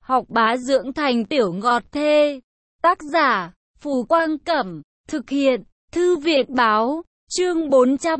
Học bá dưỡng thành tiểu ngọt thê. Tác giả, Phù Quang Cẩm. Thực hiện, Thư viện Báo. Chương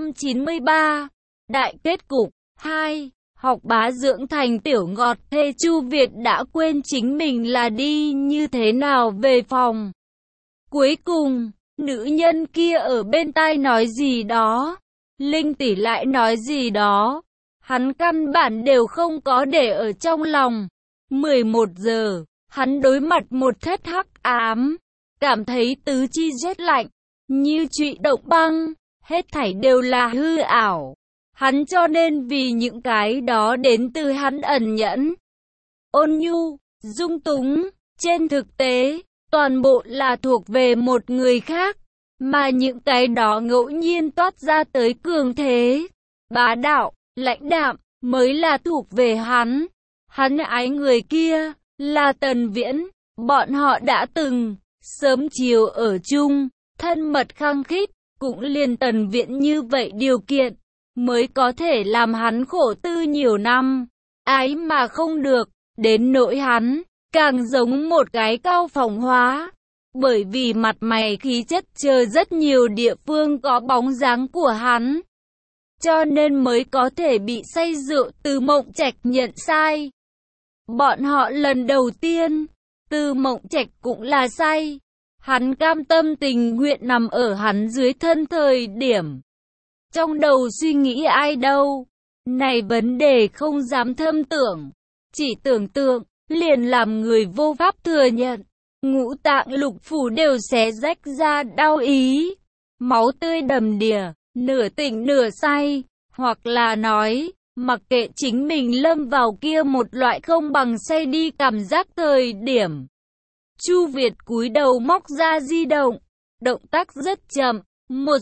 493. Đại kết cục 2. Học bá dưỡng thành tiểu ngọt thê. Chu Việt đã quên chính mình là đi như thế nào về phòng. Cuối cùng, nữ nhân kia ở bên tai nói gì đó. Linh tỷ lại nói gì đó. Hắn căn bản đều không có để ở trong lòng. 11 giờ, hắn đối mặt một thất hắc ám. Cảm thấy tứ chi rét lạnh, như trụy động băng. Hết thảy đều là hư ảo. Hắn cho nên vì những cái đó đến từ hắn ẩn nhẫn, ôn nhu, dung túng. Trên thực tế, toàn bộ là thuộc về một người khác. Mà những cái đó ngẫu nhiên toát ra tới cường thế, bá đạo, lãnh đạm, mới là thuộc về hắn. Hắn ái người kia, là Tần Viễn. Bọn họ đã từng, sớm chiều ở chung, thân mật khăng khít. Cũng liền Tần Viễn như vậy điều kiện, mới có thể làm hắn khổ tư nhiều năm. Ái mà không được, đến nỗi hắn, càng giống một cái cao phòng hóa. Bởi vì mặt mày khí chất chờ rất nhiều địa phương có bóng dáng của hắn, cho nên mới có thể bị say rượu. Từ Mộng Trạch nhận sai. Bọn họ lần đầu tiên, Từ Mộng Trạch cũng là say. Hắn cam tâm tình nguyện nằm ở hắn dưới thân thời điểm. Trong đầu suy nghĩ ai đâu. Này vấn đề không dám thâm tưởng. Chỉ tưởng tượng, liền làm người vô pháp thừa nhận. Ngũ tạng lục phủ đều xé rách ra đau ý. Máu tươi đầm đìa, nửa tỉnh nửa say. Hoặc là nói, mặc kệ chính mình lâm vào kia một loại không bằng say đi cảm giác thời điểm. Chu Việt cúi đầu móc ra di động. Động tác rất chậm, một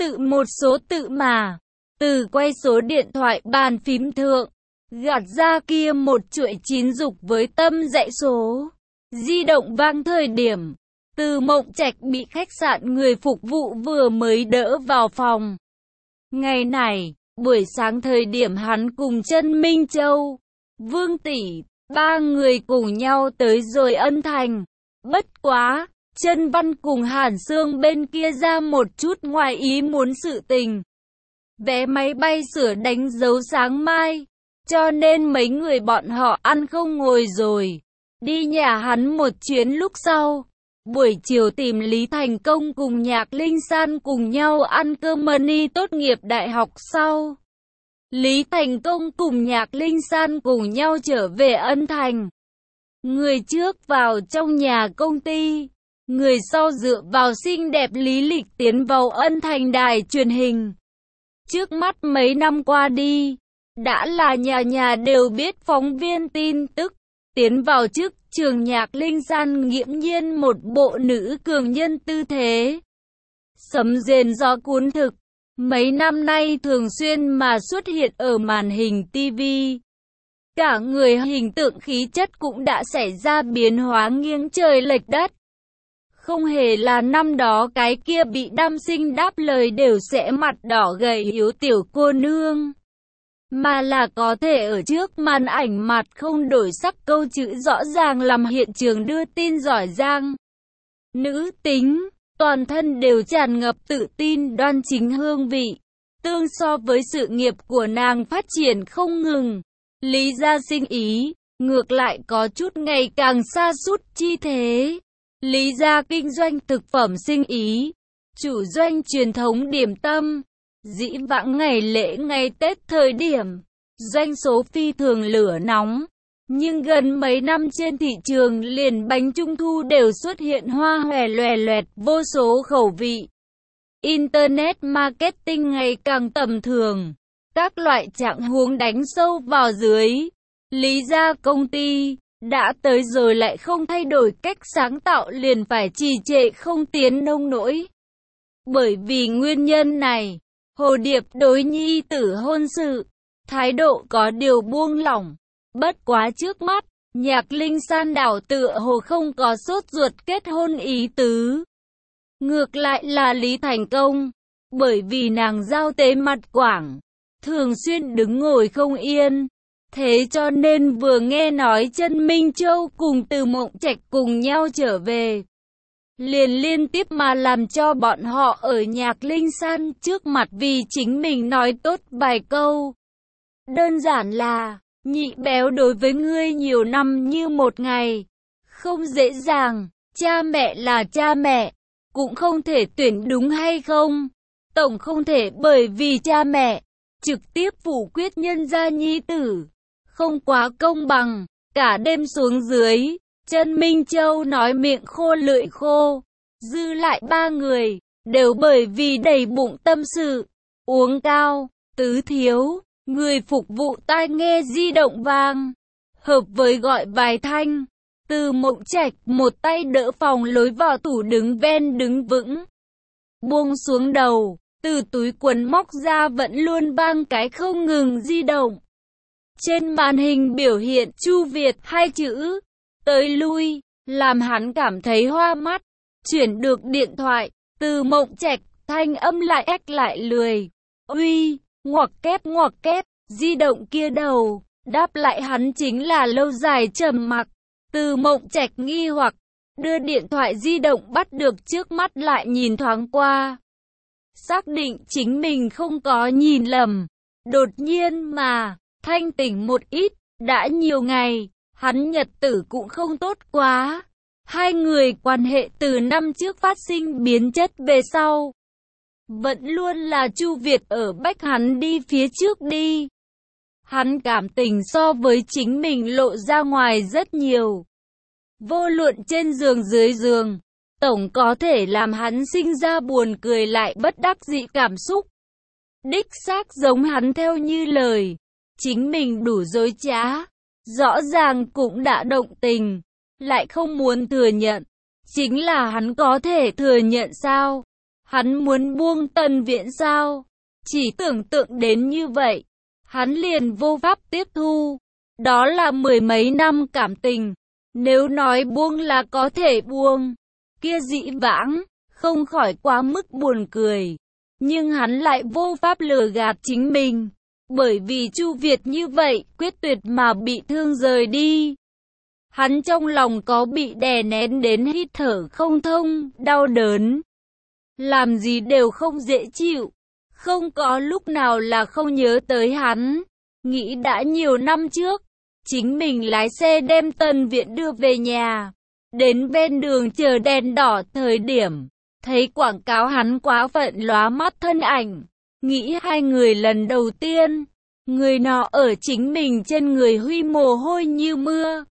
số tự mà. Từ quay số điện thoại bàn phím thượng, gạt ra kia một chuỗi chín dục với tâm dãy số. Di động vang thời điểm, Từ Mộng Trạch bị khách sạn người phục vụ vừa mới đỡ vào phòng. Ngày này, buổi sáng thời điểm hắn cùng Trân Minh Châu, Vương Tỷ, ba người cùng nhau tới rồi Ân Thành. Bất quá, Trân Văn cùng Hàn Sương bên kia ra một chút ngoài ý muốn sự tình. Vé máy bay sửa đánh dấu sáng mai, cho nên mấy người bọn họ ăn không ngồi rồi. Đi nhà hắn một chuyến lúc sau, buổi chiều tìm Lý Thành Công cùng Nhạc Linh San cùng nhau ăn cơm mani tốt nghiệp đại học sau. Lý Thành Công cùng Nhạc Linh San cùng nhau trở về Ân Thành. Người trước vào trong nhà công ty, người sau dựa vào xinh đẹp Lý Lịch tiến vào Ân Thành đài truyền hình. Trước mắt mấy năm qua đi, đã là nhà nhà đều biết phóng viên tin tức. Tiến vào chức trường Nhạc Linh San nghiễm nhiên một bộ nữ cường nhân tư thế. Sấm rền gió cuốn thực, mấy năm nay thường xuyên mà xuất hiện ở màn hình TV. Cả người hình tượng khí chất cũng đã xảy ra biến hóa nghiêng trời lệch đất. Không hề là năm đó cái kia bị nam sinh đáp lời đều sẽ mặt đỏ gầy yếu tiểu cô nương, mà là có thể ở trước màn ảnh mặt không đổi sắc câu chữ rõ ràng làm hiện trường đưa tin giỏi giang. Nữ tính, toàn thân đều tràn ngập tự tin đoan chính hương vị. Tương so với sự nghiệp của nàng phát triển không ngừng, Lý gia sinh ý, ngược lại có chút ngày càng sa sút chi thế. Lý gia kinh doanh thực phẩm sinh ý, chủ doanh truyền thống điểm tâm. Dĩ vãng ngày lễ ngày Tết thời điểm, doanh số phi thường lửa nóng. Nhưng gần mấy năm trên thị trường liền bánh trung thu đều xuất hiện hoa hòe loè loẹt vô số khẩu vị. Internet marketing ngày càng tầm thường. Các loại trạng huống đánh sâu vào dưới. Lý gia công ty đã tới rồi lại không thay đổi cách sáng tạo liền phải trì trệ không tiến nông nỗi. Bởi vì nguyên nhân này, Hồ Điệp đối nhi tử hôn sự, thái độ có điều buông lỏng. Bất quá trước mắt, Nhạc Linh San đảo tựa hồ không có sốt ruột kết hôn ý tứ. Ngược lại là Lý Thành Công, bởi vì nàng giao tế mặt quảng, thường xuyên đứng ngồi không yên, Thế cho nên vừa nghe nói Chân Minh Châu cùng Từ Mộng Trạch cùng nhau trở về, liền liên tiếp mà làm cho bọn họ ở Nhạc Linh San trước mặt vì chính mình nói tốt vài câu. Đơn giản là, nhị béo đối với ngươi nhiều năm như một ngày, không dễ dàng, cha mẹ là cha mẹ, cũng không thể tuyển đúng hay không. Tổng không thể bởi vì cha mẹ trực tiếp phủ quyết nhân gia nhi tử, không quá công bằng. Cả đêm xuống dưới, Chân Minh Châu nói miệng khô lưỡi khô, dư lại ba người đều bởi vì đầy bụng tâm sự, uống cao, tứ thiếu, người phục vụ tai nghe di động vang, hợp với gọi vài thanh. Từ Mộng Trạch một tay đỡ phòng lối vào tủ đứng ven đứng vững, buông xuống đầu, từ túi quần móc ra vẫn luôn vang cái không ngừng di động. Trên màn hình biểu hiện Chu Việt hai chữ, tới lui, làm hắn cảm thấy hoa mắt. Chuyển được điện thoại, Từ Mộng Trạch, thanh âm lại ách lại lười. Uy, ngoặc kép, di động kia đầu, đáp lại hắn chính là lâu dài trầm mặc. Từ Mộng Trạch nghi hoặc, đưa điện thoại di động bắt được trước mắt lại nhìn thoáng qua. Xác định chính mình không có nhìn lầm. Đột nhiên mà, thanh tỉnh một ít, đã nhiều ngày, hắn nhật tử cũng không tốt quá. Hai người quan hệ từ năm trước phát sinh biến chất về sau, vẫn luôn là Chu Việt ở bách hắn đi phía trước đi. Hắn cảm tình so với chính mình lộ ra ngoài rất nhiều. Vô luận trên giường dưới giường, tổng có thể làm hắn sinh ra buồn cười lại bất đắc dĩ cảm xúc. Đích xác giống hắn theo như lời, chính mình đủ dối trá, rõ ràng cũng đã động tình, lại không muốn thừa nhận. Chính là hắn có thể thừa nhận sao? Hắn muốn buông Tần Viễn sao? Chỉ tưởng tượng đến như vậy, hắn liền vô pháp tiếp thu. Đó là mười mấy năm cảm tình, nếu nói buông là có thể buông, kia dĩ vãng, không khỏi quá mức buồn cười. Nhưng hắn lại vô pháp lừa gạt chính mình, bởi vì Chu Việt như vậy, quyết tuyệt mà bị thương rời đi. Hắn trong lòng có bị đè nén đến hít thở không thông, đau đớn. Làm gì đều không dễ chịu, không có lúc nào là không nhớ tới hắn. Nghĩ đã nhiều năm trước, chính mình lái xe đem Tần Viễn đưa về nhà. Đến ven đường chờ đèn đỏ thời điểm, thấy quảng cáo hắn quá phận lóa mắt thân ảnh. Nghĩ hai người lần đầu tiên, người nọ ở chính mình trên người huy mồ hôi như mưa.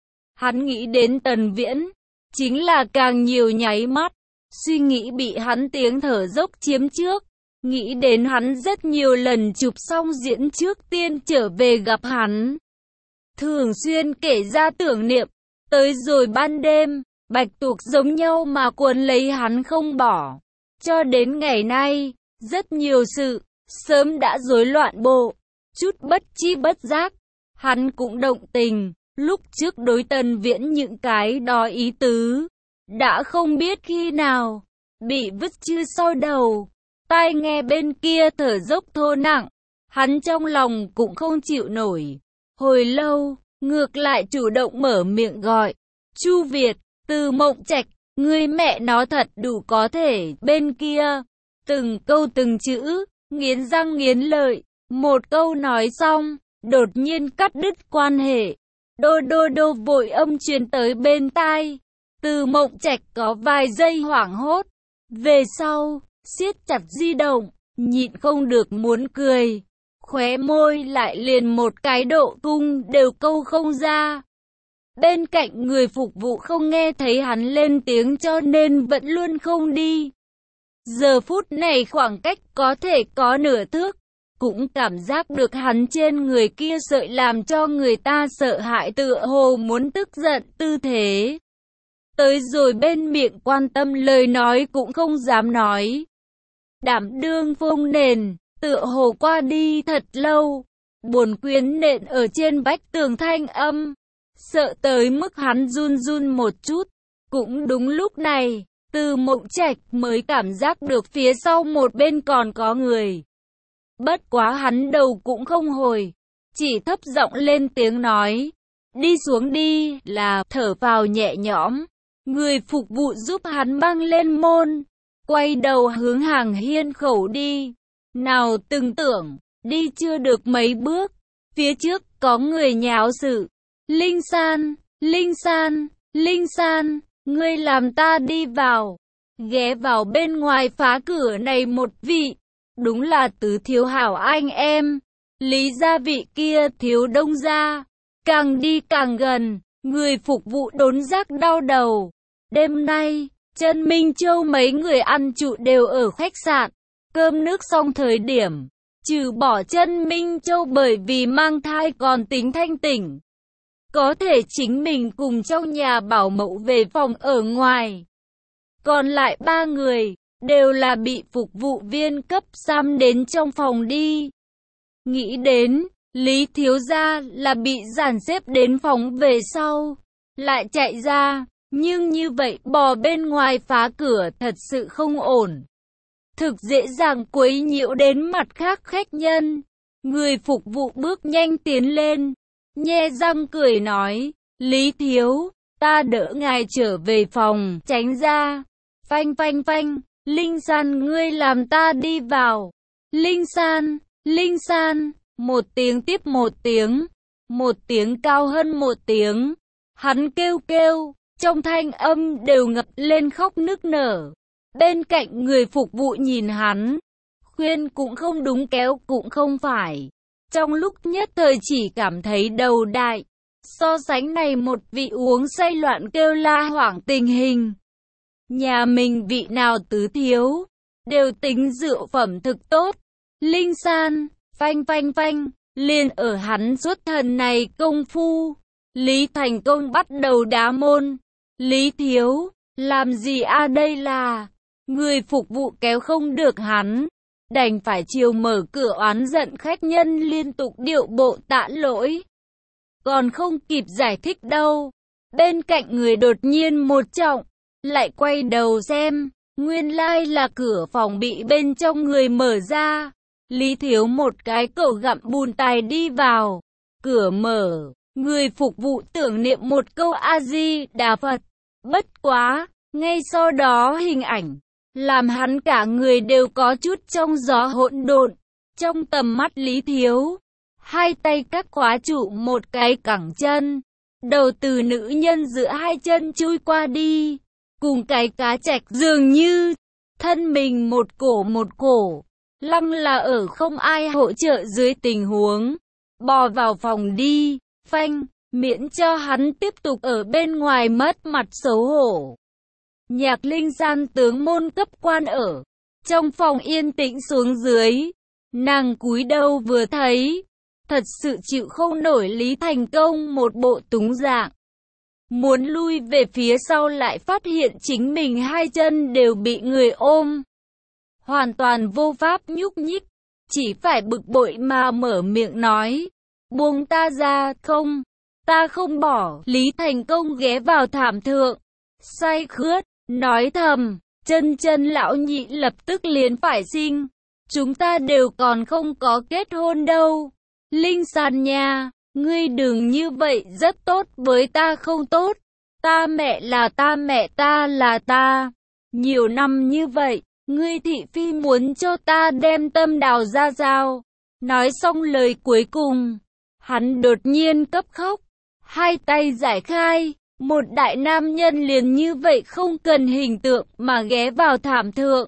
Hắn nghĩ đến Tần Viễn, chính là càng nhiều nháy mắt, suy nghĩ bị hắn tiếng thở dốc chiếm trước. Nghĩ đến hắn rất nhiều lần chụp xong diễn trước tiên trở về gặp hắn. Thường xuyên kể ra tưởng niệm, tới rồi ban đêm, bạch tuộc giống nhau mà cuốn lấy hắn không bỏ. Cho đến ngày nay, rất nhiều sự, sớm đã rối loạn bộ, chút bất chi bất giác, hắn cũng động tình. Lúc trước đối Tần Viễn những cái đó ý tứ, đã không biết khi nào, bị vứt chư sau đầu. Tai nghe bên kia thở dốc thô nặng, hắn trong lòng cũng không chịu nổi. Hồi lâu, ngược lại chủ động mở miệng gọi. Chu Việt, Từ Mộng Trạch, ngươi mẹ nó thật đủ có thể. Bên kia, từng câu từng chữ, nghiến răng nghiến lợi. Một câu nói xong, đột nhiên cắt đứt quan hệ. Đô đô đô vội âm truyền tới bên tai. Từ Mộng Trạch có vài giây hoảng hốt. Về sau, siết chặt di động, nhịn không được muốn cười. Khóe môi lại liền một cái độ cung đều câu không ra. Bên cạnh người phục vụ không nghe thấy hắn lên tiếng cho nên vẫn luôn không đi. Giờ phút này khoảng cách có thể có nửa thước, cũng cảm giác được hắn trên người kia sợi làm cho người ta sợ hãi tựa hồ muốn tức giận tư thế. Tới rồi bên miệng quan tâm lời nói cũng không dám nói. Đảm đương phông nền, tựa hồ qua đi thật lâu, buồn quyến nện ở trên vách tường thanh âm, sợ tới mức hắn run run một chút. Cũng đúng lúc này, Từ Mộng Trạch mới cảm giác được phía sau một bên còn có người. Bất quá hắn đầu cũng không hồi, chỉ thấp giọng lên tiếng nói, đi xuống đi, là thở vào nhẹ nhõm. Người phục vụ giúp hắn băng lên môn, quay đầu hướng hàng hiên khẩu đi. Nào từng tưởng, đi chưa được mấy bước, phía trước có người nháo sự. Linh San, Linh San, Linh San, ngươi làm ta đi vào. Ghé vào bên ngoài phá cửa này một vị, đúng là tứ thiếu hảo anh em. Lý gia vị kia thiếu đông gia, càng đi càng gần, người phục vụ đốn giác đau đầu. Đêm nay, Trân Minh Châu mấy người ăn trụ đều ở khách sạn, cơm nước xong thời điểm, trừ bỏ Trân Minh Châu bởi vì mang thai còn tính thanh tỉnh. Có thể chính mình cùng trong nhà bảo mẫu về phòng ở ngoài. Còn lại 3 người, đều là bị phục vụ viên cấp giam đến trong phòng đi. Nghĩ đến, Lý thiếu gia là bị dàn xếp đến phòng về sau, lại chạy ra, nhưng như vậy bò bên ngoài phá cửa thật sự không ổn. Thực dễ dàng quấy nhiễu đến mặt khác khách nhân. Người phục vụ bước nhanh tiến lên, nhe răng cười nói, Lý thiếu, ta đỡ ngài trở về phòng, tránh ra. Phanh phanh phanh, Linh San ngươi làm ta đi vào. Linh San, Linh San, một tiếng tiếp một tiếng cao hơn một tiếng. Hắn kêu kêu, trong thanh âm đều ngập lên khóc nức nở. Bên cạnh người phục vụ nhìn hắn, khuyên cũng không đúng kéo cũng không phải. Trong lúc nhất thời chỉ cảm thấy đầu đại. So sánh này một vị uống say loạn kêu la hoảng tình hình. Nhà mình vị nào tứ thiếu, đều tính rượu phẩm thực tốt. Linh San, phanh phanh phanh, liền ở hắn xuất thần này công phu. Lý thành công bắt đầu đá môn. Lý thiếu, làm gì đây là... Người phục vụ kéo không được hắn, đành phải chiều mở cửa oán giận khách nhân liên tục điệu bộ tạ lỗi. Còn không kịp giải thích đâu, bên cạnh người đột nhiên một trọng, lại quay đầu xem, nguyên lai là cửa phòng bị bên trong người mở ra. Lý thiếu một cái cẩu gặm bùn tài đi vào, cửa mở, người phục vụ tưởng niệm một câu A-di-đà Phật. Bất quá, ngay sau đó hình ảnh làm hắn cả người đều có chút trong gió hỗn độn. Trong tầm mắt Lý thiếu, hai tay các khóa trụ một cái cẳng chân, đầu từ nữ nhân giữa hai chân chui qua đi, cùng cái cá trạch dường như, thân mình một cổ, lăng là ở không ai hỗ trợ dưới tình huống, bò vào phòng đi, phanh, miễn cho hắn tiếp tục ở bên ngoài mất mặt xấu hổ. Nhạc Linh San tướng môn cấp quan ở trong phòng yên tĩnh xuống dưới, nàng cúi đầu vừa thấy, thật sự chịu không nổi Lý Thành Công một bộ túng dạng. Muốn lui về phía sau lại phát hiện chính mình hai chân đều bị người ôm, hoàn toàn vô pháp nhúc nhích, chỉ phải bực bội mà mở miệng nói, buông ta ra, không, ta không bỏ. Lý Thành Công ghé vào thảm thượng, say khướt, nói thầm, chân lão nhị lập tức liền phải sinh, chúng ta đều còn không có kết hôn đâu. Linh San nha, ngươi đừng như vậy, rất tốt với ta không tốt, ta mẹ là ta, mẹ ta là ta, nhiều năm như vậy, ngươi thị phi muốn cho ta đem tâm đào ra giao. Nói xong lời cuối cùng, hắn đột nhiên cấp khóc, hai tay giải khai. Một đại nam nhân liền như vậy không cần hình tượng mà ghé vào thảm thượng.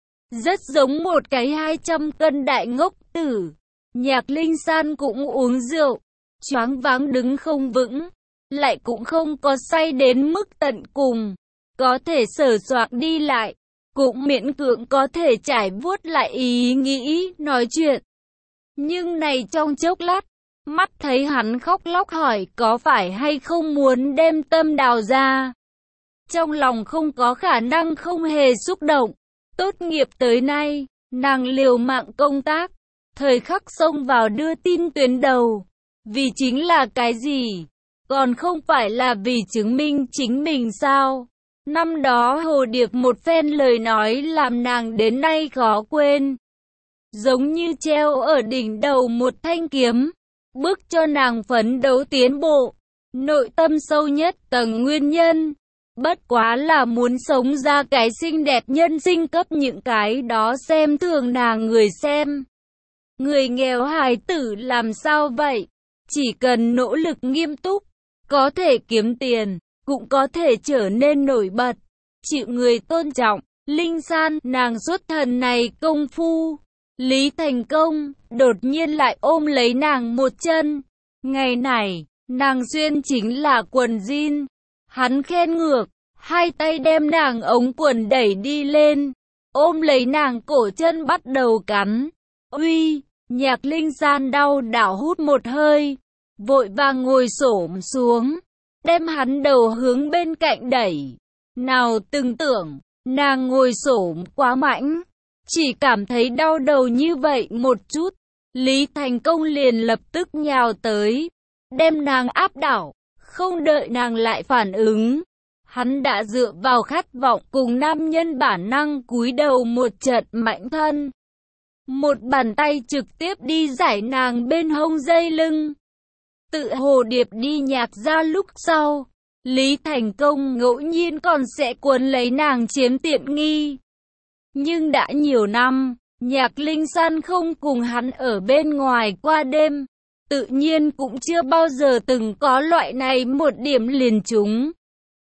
Rất giống một cái 200 cân đại ngốc tử. Nhạc Linh San cũng uống rượu, choáng váng đứng không vững, lại cũng không có say đến mức tận cùng. Có thể sờ soạng đi lại, cũng miễn cưỡng có thể trải vuốt lại ý nghĩ, nói chuyện. Nhưng này trong chốc lát, mắt thấy hắn khóc lóc hỏi có phải hay không muốn đem tâm đào ra. Trong lòng không có khả năng không hề xúc động. Tốt nghiệp tới nay, nàng liều mạng công tác, thời khắc xông vào đưa tin tuyến đầu. Vì chính là cái gì? Còn không phải là vì chứng minh chính mình sao? Năm đó Hồ Điệp một phen lời nói làm nàng đến nay khó quên. Giống như treo ở đỉnh đầu một thanh kiếm. bước cho nàng phấn đấu tiến bộ. Nội tâm sâu nhất tầng nguyên nhân, bất quá là muốn sống ra cái xinh đẹp nhân sinh cấp những cái đó xem thường nàng người xem. Người nghèo hài tử làm sao vậy? Chỉ cần nỗ lực nghiêm túc, có thể kiếm tiền, cũng có thể trở nên nổi bật, chịu người tôn trọng. Linh San, nàng xuất thần này công phu. Lý Thành Công đột nhiên lại ôm lấy nàng một chân. Ngày này, nàng xuyên chính là quần jean. Hắn khen ngược, hai tay đem nàng ống quần đẩy đi lên, ôm lấy nàng cổ chân bắt đầu cắn. Uy, Nhạc Linh San đau đảo hút một hơi, vội vàng ngồi xổm xuống, đem hắn đầu hướng bên cạnh đẩy. Nào từng tưởng, nàng ngồi xổm quá mạnh, chỉ cảm thấy đau đầu như vậy một chút. Lý Thành Công liền lập tức nhào tới, đem nàng áp đảo, không đợi nàng lại phản ứng. Hắn đã dựa vào khát vọng cùng nam nhân bản năng cúi đầu một trận mạnh thân. Một bàn tay trực tiếp đi giải nàng bên hông dây lưng. Tự hồ điệp đi nhạc ra lúc sau, Lý Thành Công ngẫu nhiên còn sẽ cuốn lấy nàng chiếm tiện nghi. Nhưng đã nhiều năm, Nhạc Linh San không cùng hắn ở bên ngoài qua đêm, tự nhiên cũng chưa bao giờ từng có loại này một điểm liền trúng.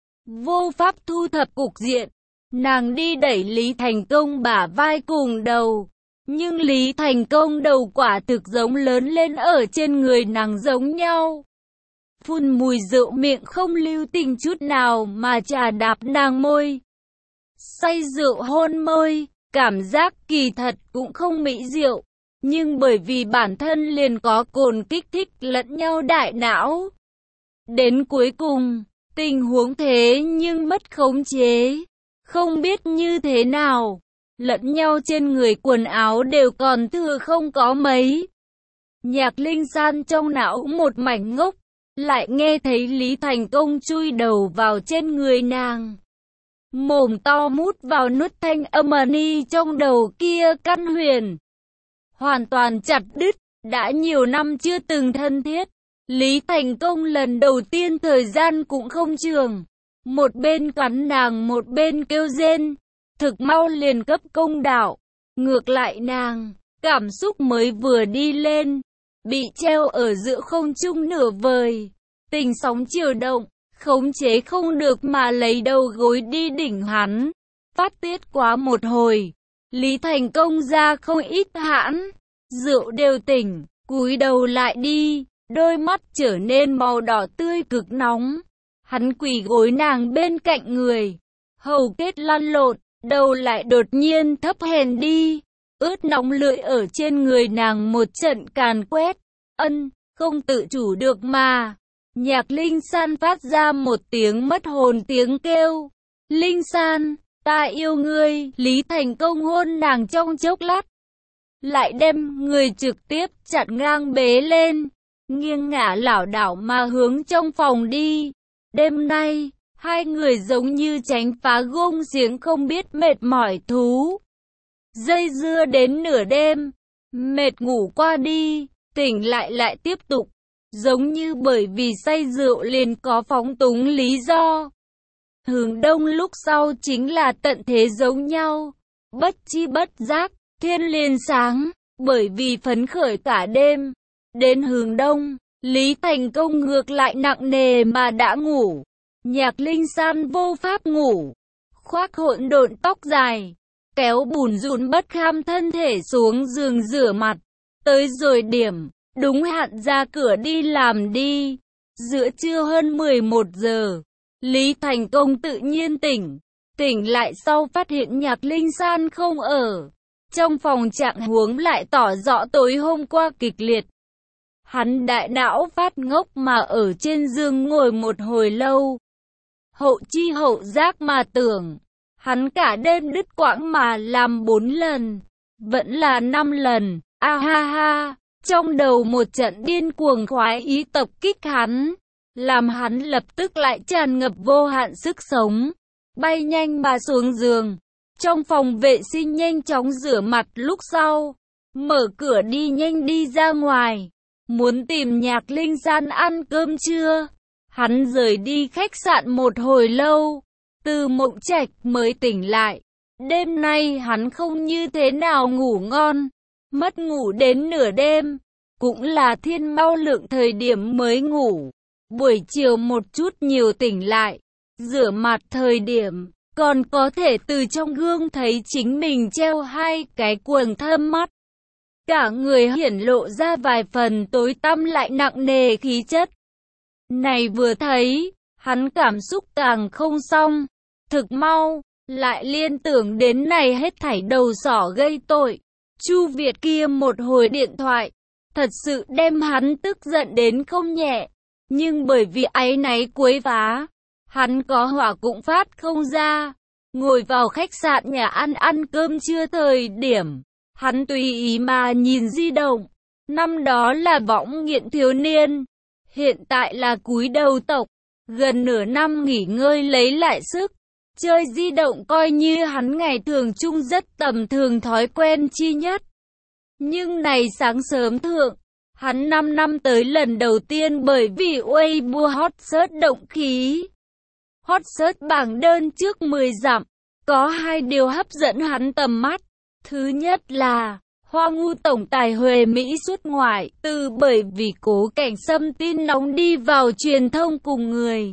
Vô pháp thu thập cục diện, nàng đi đẩy Lý Thành Công bả vai cùng đầu. Nhưng Lý Thành Công đầu quả thực giống lớn lên ở trên người nàng giống nhau. Phun mùi rượu miệng không lưu tình chút nào mà chà đạp nàng môi. Say rượu hôn môi, cảm giác kỳ thật cũng không mỹ diệu. Nhưng bởi vì bản thân liền có cồn kích thích lẫn nhau đại não. Đến cuối cùng, tình huống thế nhưng mất khống chế. Không biết như thế nào, lẫn nhau trên người quần áo đều còn thừa không có mấy. Nhạc Linh San trong não một mảnh ngốc, lại nghe thấy Lý Thành Công chui đầu vào trên người nàng. Mồm to mút vào nút thanh âm ni trong đầu kia căn huyền. Hoàn toàn chặt đứt, đã nhiều năm chưa từng thân thiết. Lý Thành Công lần đầu tiên thời gian cũng không trường. Một bên cắn nàng một bên kêu rên. Thực mau liền cấp công đạo. Ngược lại nàng, cảm xúc mới vừa đi lên, bị treo ở giữa không trung nửa vời. Tình sóng chiều động, khống chế không được mà lấy đầu gối đi đỉnh hắn. Phát tiết quá một hồi, Lý Thành Công ra không ít hãn, rượu đều tỉnh, cúi đầu lại đi, đôi mắt trở nên màu đỏ tươi cực nóng. Hắn quỳ gối nàng bên cạnh người, hầu kết lăn lộn, đầu lại đột nhiên thấp hèn đi, ướt nóng lưỡi ở trên người nàng một trận càn quét. Không tự chủ được mà. Nhạc Linh San phát ra một tiếng mất hồn tiếng kêu. Linh San, ta yêu ngươi. Lý Thành Công hôn nàng trong chốc lát, lại đem người trực tiếp chặn ngang bế lên, nghiêng ngả lảo đảo mà hướng trong phòng đi. Đêm nay, hai người giống như tránh phá gông xiềng không biết mệt mỏi thú. Dây dưa đến nửa đêm, mệt ngủ qua đi, tỉnh lại tiếp tục. Giống như bởi vì say rượu liền có phóng túng lý do. Hướng đông lúc sau chính là tận thế giống nhau. Bất chi bất giác, thiên liền sáng, bởi vì phấn khởi cả đêm. Đến hướng đông, Lý Thành Công ngược lại nặng nề mà đã ngủ. Nhạc Linh San vô pháp ngủ, khoác hỗn độn tóc dài, kéo bùn rùn bất kham thân thể xuống giường rửa mặt. Tới rồi điểm, đúng hạn ra cửa đi làm đi. Giữa trưa hơn 11 giờ, Lý Thành Công tự nhiên tỉnh lại sau phát hiện Nhạc Linh San không ở. Trong phòng trạng huống lại tỏ rõ tối hôm qua kịch liệt. Hắn đại não phát ngốc mà ở trên giường ngồi một hồi lâu. Hậu chi hậu giác mà tưởng, hắn cả đêm đứt quãng mà làm 4 lần, vẫn là 5 lần, a ha ha. Trong đầu một trận điên cuồng khoái ý tập kích hắn, làm hắn lập tức lại tràn ngập vô hạn sức sống, bay nhanh mà xuống giường. Trong phòng vệ sinh nhanh chóng rửa mặt lúc sau, mở cửa đi nhanh đi ra ngoài. muốn tìm Nhạc Linh San ăn cơm trưa. Hắn rời đi khách sạn một hồi lâu, Từ Mộng Trạch mới tỉnh lại. Đêm nay hắn không như thế nào ngủ ngon, mất ngủ đến nửa đêm, cũng là thiên mau lượng thời điểm mới ngủ. Buổi chiều một chút nhiều tỉnh lại, rửa mặt thời điểm, còn có thể từ trong gương thấy chính mình treo hai cái quầng thâm mắt. Cả người hiển lộ ra vài phần tối tăm lại nặng nề khí chất. Này vừa thấy, hắn cảm xúc càng không xong, thực mau, lại liên tưởng đến này hết thảy đầu sỏ gây tội. Chu Việt kia một hồi điện thoại, thật sự đem hắn tức giận đến không nhẹ. Nhưng bởi vì áy náy quấy phá, hắn có hỏa cũng phát không ra. Ngồi vào khách sạn nhà ăn cơm trưa thời điểm, hắn tùy ý mà nhìn di động. Năm đó là võng nghiện thiếu niên, hiện tại là cúi đầu tộc. Gần nửa năm nghỉ ngơi lấy lại sức, chơi di động coi như hắn ngày thường chung rất tầm thường thói quen chi nhất. Nhưng này sáng sớm thượng, hắn 5 năm tới lần đầu tiên bởi vì Weibo hot search động khí. Hot search bảng đơn trước 10 dặm, có hai điều hấp dẫn hắn tầm mắt. Thứ nhất là Hoa Ngu tổng tài Huệ Mỹ xuất ngoại, từ bởi vì Cố Cảnh Sâm tin nóng đi vào truyền thông cùng người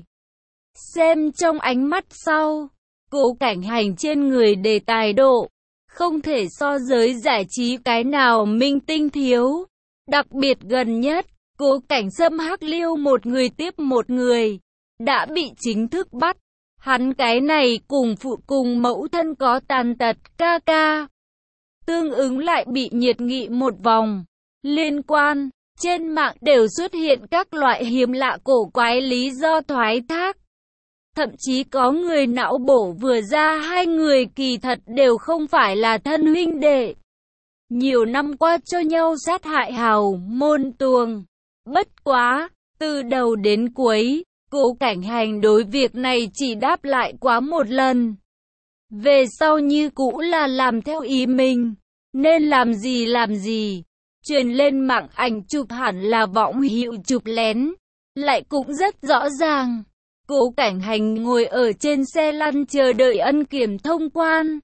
xem trong ánh mắt sau. Cố Cảnh Hành trên người đề tài độ, không thể so giới giải trí cái nào minh tinh thiếu. Đặc biệt gần nhất, Cố Cảnh Sâm hắc liêu một người tiếp một người, đã bị chính thức bắt. Hắn cái này cùng phụ cùng mẫu thân có tàn tật ca ca, tương ứng lại bị nhiệt nghị một vòng. Liên quan, trên mạng đều xuất hiện các loại hiếm lạ cổ quái lý do thoái thác. Thậm chí có người não bổ vừa ra hai người kỳ thật đều không phải là thân huynh đệ. Nhiều năm qua cho nhau sát hại hào môn tuồng. Bất quá, từ đầu đến cuối, Cố Cảnh Hành đối việc này chỉ đáp lại quá một lần. Về sau như cũ là làm theo ý mình, nên làm gì. Truyền lên mạng ảnh chụp hẳn là võng hiệu chụp lén, lại cũng rất rõ ràng. Cố Cảnh Hành ngồi ở trên xe lăn chờ đợi ân kiểm thông quan.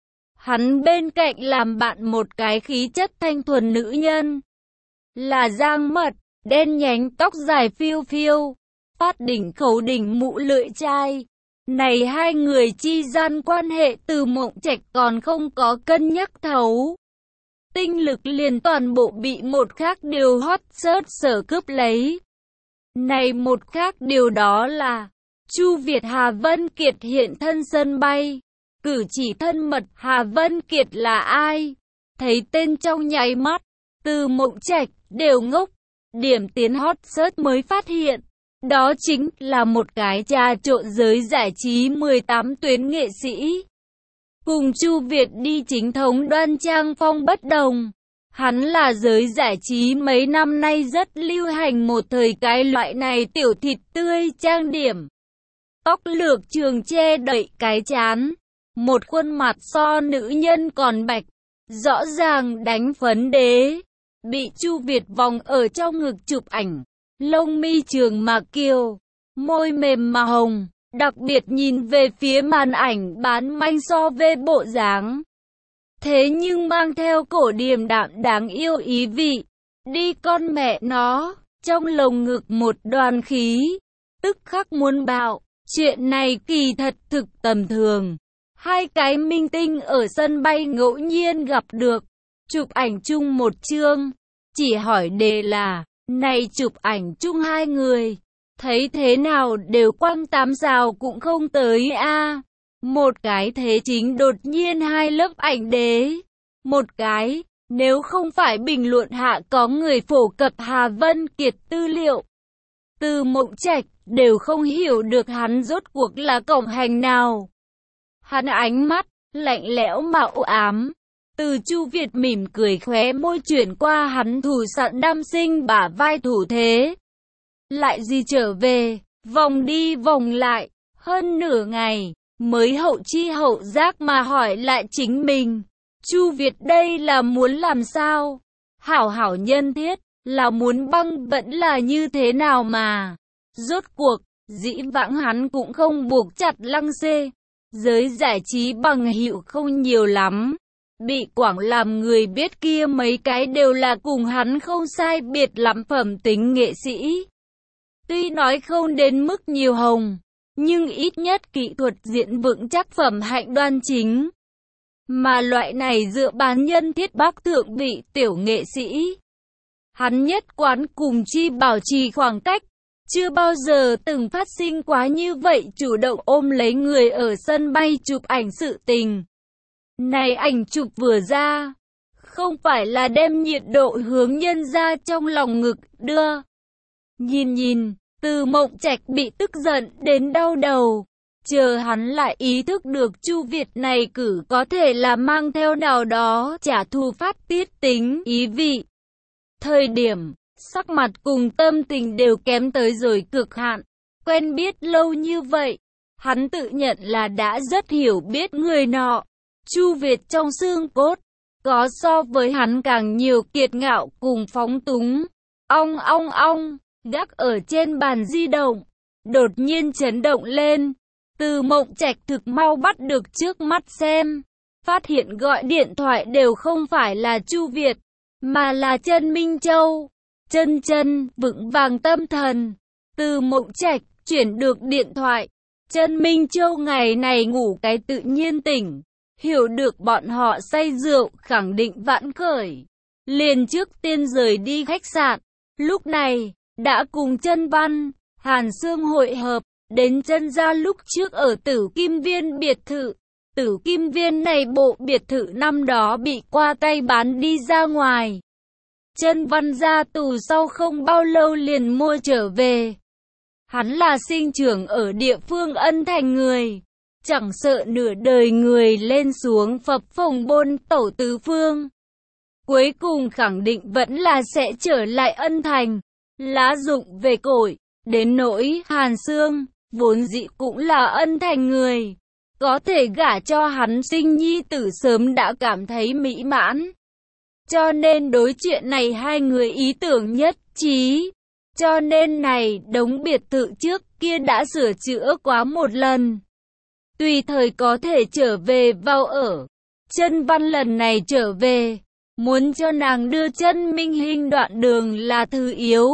Hắn bên cạnh làm bạn một cái khí chất thanh thuần nữ nhân, là Giang Mật, đen nhánh tóc dài phiêu phiêu, phát đỉnh khấu đỉnh mũ lưỡi chai. Này hai người chi gian quan hệ Từ Mộng Trạch còn không có cân nhắc thấu. Tinh lực liền toàn bộ bị một khác điều hot search sở cướp lấy. Này một khác điều đó là Chu Việt Hà Vân Kiệt hiện thân sân bay. Cử chỉ thân mật Hà Vân Kiệt là ai? Thấy tên trong nháy mắt, Từ Mộng Trạch đều ngốc. Điểm tiến hot search mới phát hiện, đó chính là một cái trà trộn giới giải trí 18 tuyến nghệ sĩ. Cùng Chu Việt đi chính thống đoan trang phong bất đồng. Hắn là giới giải trí mấy năm nay rất lưu hành một thời cái loại này tiểu thịt tươi trang điểm. Tóc lược trường che đậy cái trán. Một khuôn mặt so nữ nhân còn bạch. Rõ ràng đánh phấn đế. Bị Chu Việt vòng ở trong ngực chụp ảnh. Lông mi trường mà kiều. Môi mềm mà hồng. Đặc biệt nhìn về phía màn ảnh bán manh so về bộ dáng. Thế nhưng mang theo cổ điềm đạm đáng yêu ý vị. Đi con mẹ nó, trong lồng ngực một đoàn khí. Tức khắc muốn bạo, chuyện này kỳ thật thực tầm thường. Hai cái minh tinh ở sân bay ngẫu nhiên gặp được. Chụp ảnh chung một chương. Chỉ hỏi đề là, này chụp ảnh chung hai người. Thấy thế nào đều quăng 8 rào cũng không tới a. Một cái thế chính đột nhiên hai lớp ảnh đế. Một cái, nếu không phải bình luận hạ có người phổ cập Hà Vân Kiệt tư liệu, Từ Mộng Trạch đều không hiểu được hắn rốt cuộc là cộng hành nào. Hắn ánh mắt lạnh lẽo mà u ám. Từ Chu Việt mỉm cười khóe môi chuyển qua hắn thủ sẵn đam sinh bả vai thủ thế. Lại gì trở về, vòng đi vòng lại, hơn nửa ngày, mới hậu chi hậu giác mà hỏi lại chính mình. Chu Việt đây là muốn làm sao? Hảo hảo nhân thiết, là muốn băng vẫn là như thế nào mà. Rốt cuộc, dĩ vãng hắn cũng không buộc chặt Lăng Xê. Giới giải trí bằng hữu không nhiều lắm. Bị Quảng làm người biết kia mấy cái đều là cùng hắn không sai biệt lắm phẩm tính nghệ sĩ. Tuy nói không đến mức nhiều hồng, nhưng ít nhất kỹ thuật diễn vững chắc, phẩm hạnh đoan chính. Mà loại này dựa bán nhân thiết bác thượng vị tiểu nghệ sĩ. Hắn nhất quán cùng chi bảo trì khoảng cách. Chưa bao giờ từng phát sinh quá như vậy chủ động ôm lấy người ở sân bay chụp ảnh sự tình. Này ảnh chụp vừa ra, không phải là đem nhiệt độ hướng nhân ra trong lòng ngực đưa. Nhìn, Từ Mộng Trạch bị tức giận đến đau đầu. Chờ hắn lại ý thức được Chu Việt này cử có thể là mang theo nào đó trả thù phát tiết tính ý vị. Thời điểm, sắc mặt cùng tâm tình đều kém tới rồi cực hạn. Quen biết lâu như vậy, hắn tự nhận là đã rất hiểu biết người nọ. Chu Việt trong xương cốt, có so với hắn càng nhiều kiệt ngạo cùng phóng túng. Ong, gác ở trên bàn di động, đột nhiên chấn động lên. Từ Mộng Trạch thực mau bắt được trước mắt xem, phát hiện gọi điện thoại đều không phải là Chu Việt, mà là Trân Minh Châu. Chân vững vàng tâm thần. Từ Mộng Trạch chuyển được điện thoại. Trân Minh Châu ngày này ngủ cái tự nhiên tỉnh, hiểu được bọn họ say rượu, khẳng định vãn khởi, liền trước tiên rời đi khách sạn. Lúc này đã cùng Trân Văn, Hàn Sương hội hợp. Đến Trân gia lúc trước ở Tử Kim Viên biệt thự. Tử Kim Viên này bộ biệt thự năm đó bị qua tay bán đi ra ngoài. Trân Văn ra tù sau không bao lâu liền mua trở về. Hắn là sinh trưởng ở địa phương Ân Thành người, chẳng sợ nửa đời người lên xuống phập phồng bôn tẩu tứ phương. Cuối cùng khẳng định vẫn là sẽ trở lại Ân Thành, lá dụng về cội. Đến nỗi Hàn Sương, vốn dĩ cũng là Ân Thành người, có thể gả cho hắn sinh nhi tử sớm đã cảm thấy mỹ mãn. Cho nên đối chuyện này hai người ý tưởng nhất trí. Cho nên này đống biệt thự trước kia đã sửa chữa quá một lần, tùy thời có thể trở về vào ở. Trân Văn lần này trở về, muốn cho nàng đưa Trân Minh Hinh đoạn đường là thứ yếu.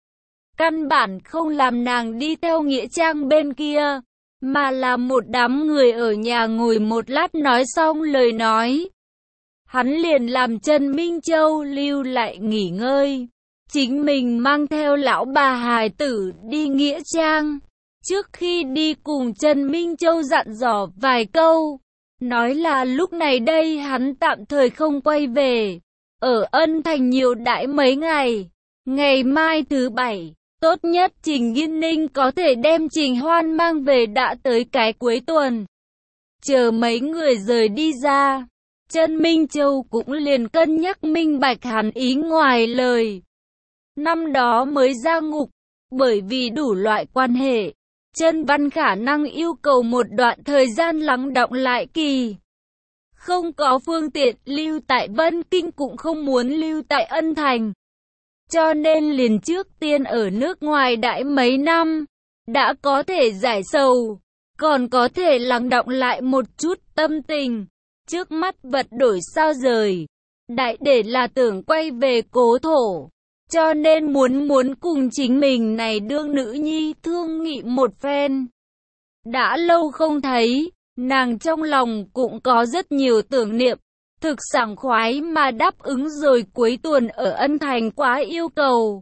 Căn bản không làm nàng đi theo nghĩa trang bên kia, mà là một đám người ở nhà ngồi một lát nói xong lời nói. Hắn liền làm Trân Minh Châu lưu lại nghỉ ngơi, chính mình mang theo lão bà hài tử đi nghĩa trang. Trước khi đi cùng Trân Minh Châu dặn dò vài câu, nói là lúc này đây hắn tạm thời không quay về, ở Ân Thành nhiều đãi mấy ngày. Ngày mai thứ bảy, tốt nhất Trình Nghiên Ninh có thể đem Trình Hoan mang về đã tới cái cuối tuần. Chờ mấy người rời đi ra, Trân Minh Châu cũng liền cân nhắc minh bạch hắn ý ngoài lời. Năm đó mới ra ngục, bởi vì đủ loại quan hệ, Trân Văn khả năng yêu cầu một đoạn thời gian lắng đọng lại kỳ. Không có phương tiện lưu tại Vân Kinh, cũng không muốn lưu tại Ân Thành. Cho nên liền trước tiên ở nước ngoài đãi mấy năm, đã có thể giải sầu, còn có thể lắng đọng lại một chút tâm tình. Trước mắt vật đổi sao rời, đại để là tưởng quay về cố thổ. Cho nên muốn cùng chính mình này đương nữ nhi thương nghị một phen. Đã lâu không thấy, nàng trong lòng cũng có rất nhiều tưởng niệm, thực sảng khoái mà đáp ứng rồi cuối tuần ở Ân Thành quá yêu cầu.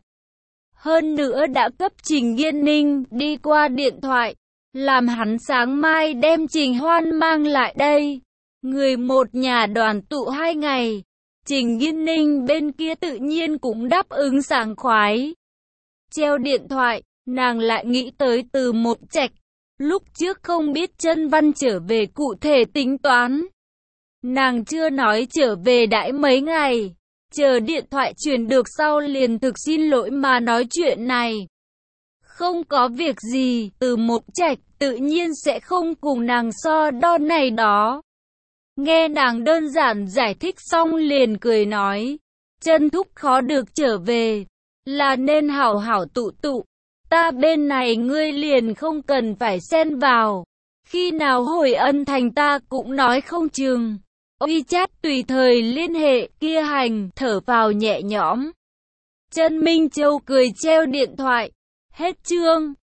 Hơn nữa đã cấp Trình Nghiên Ninh đi qua điện thoại, làm hắn sáng mai đem Trình Hoan mang lại đây. Người một nhà đoàn tụ 2 ngày. Trình Nghiên Ninh bên kia tự nhiên cũng đáp ứng sảng khoái. Treo điện thoại, nàng lại nghĩ tới Từ Mộng Trạch. Lúc trước không biết Trân Văn trở về cụ thể tính toán. Nàng chưa nói trở về đãi mấy ngày. Chờ điện thoại truyền được sau liền thực xin lỗi mà nói chuyện này. Không có việc gì, Từ Mộng Trạch tự nhiên sẽ không cùng nàng so đo này đó. Nghe nàng đơn giản giải thích xong liền cười nói, Trân thúc khó được trở về, là nên hảo hảo tụ tụ. Ta bên này ngươi liền không cần phải xen vào. Khi nào hồi ân thành ta cũng nói không chừng. WeChat tùy thời liên hệ, kia Hành thở vào nhẹ nhõm. Chân Minh Châu cười treo điện thoại. Hết chương.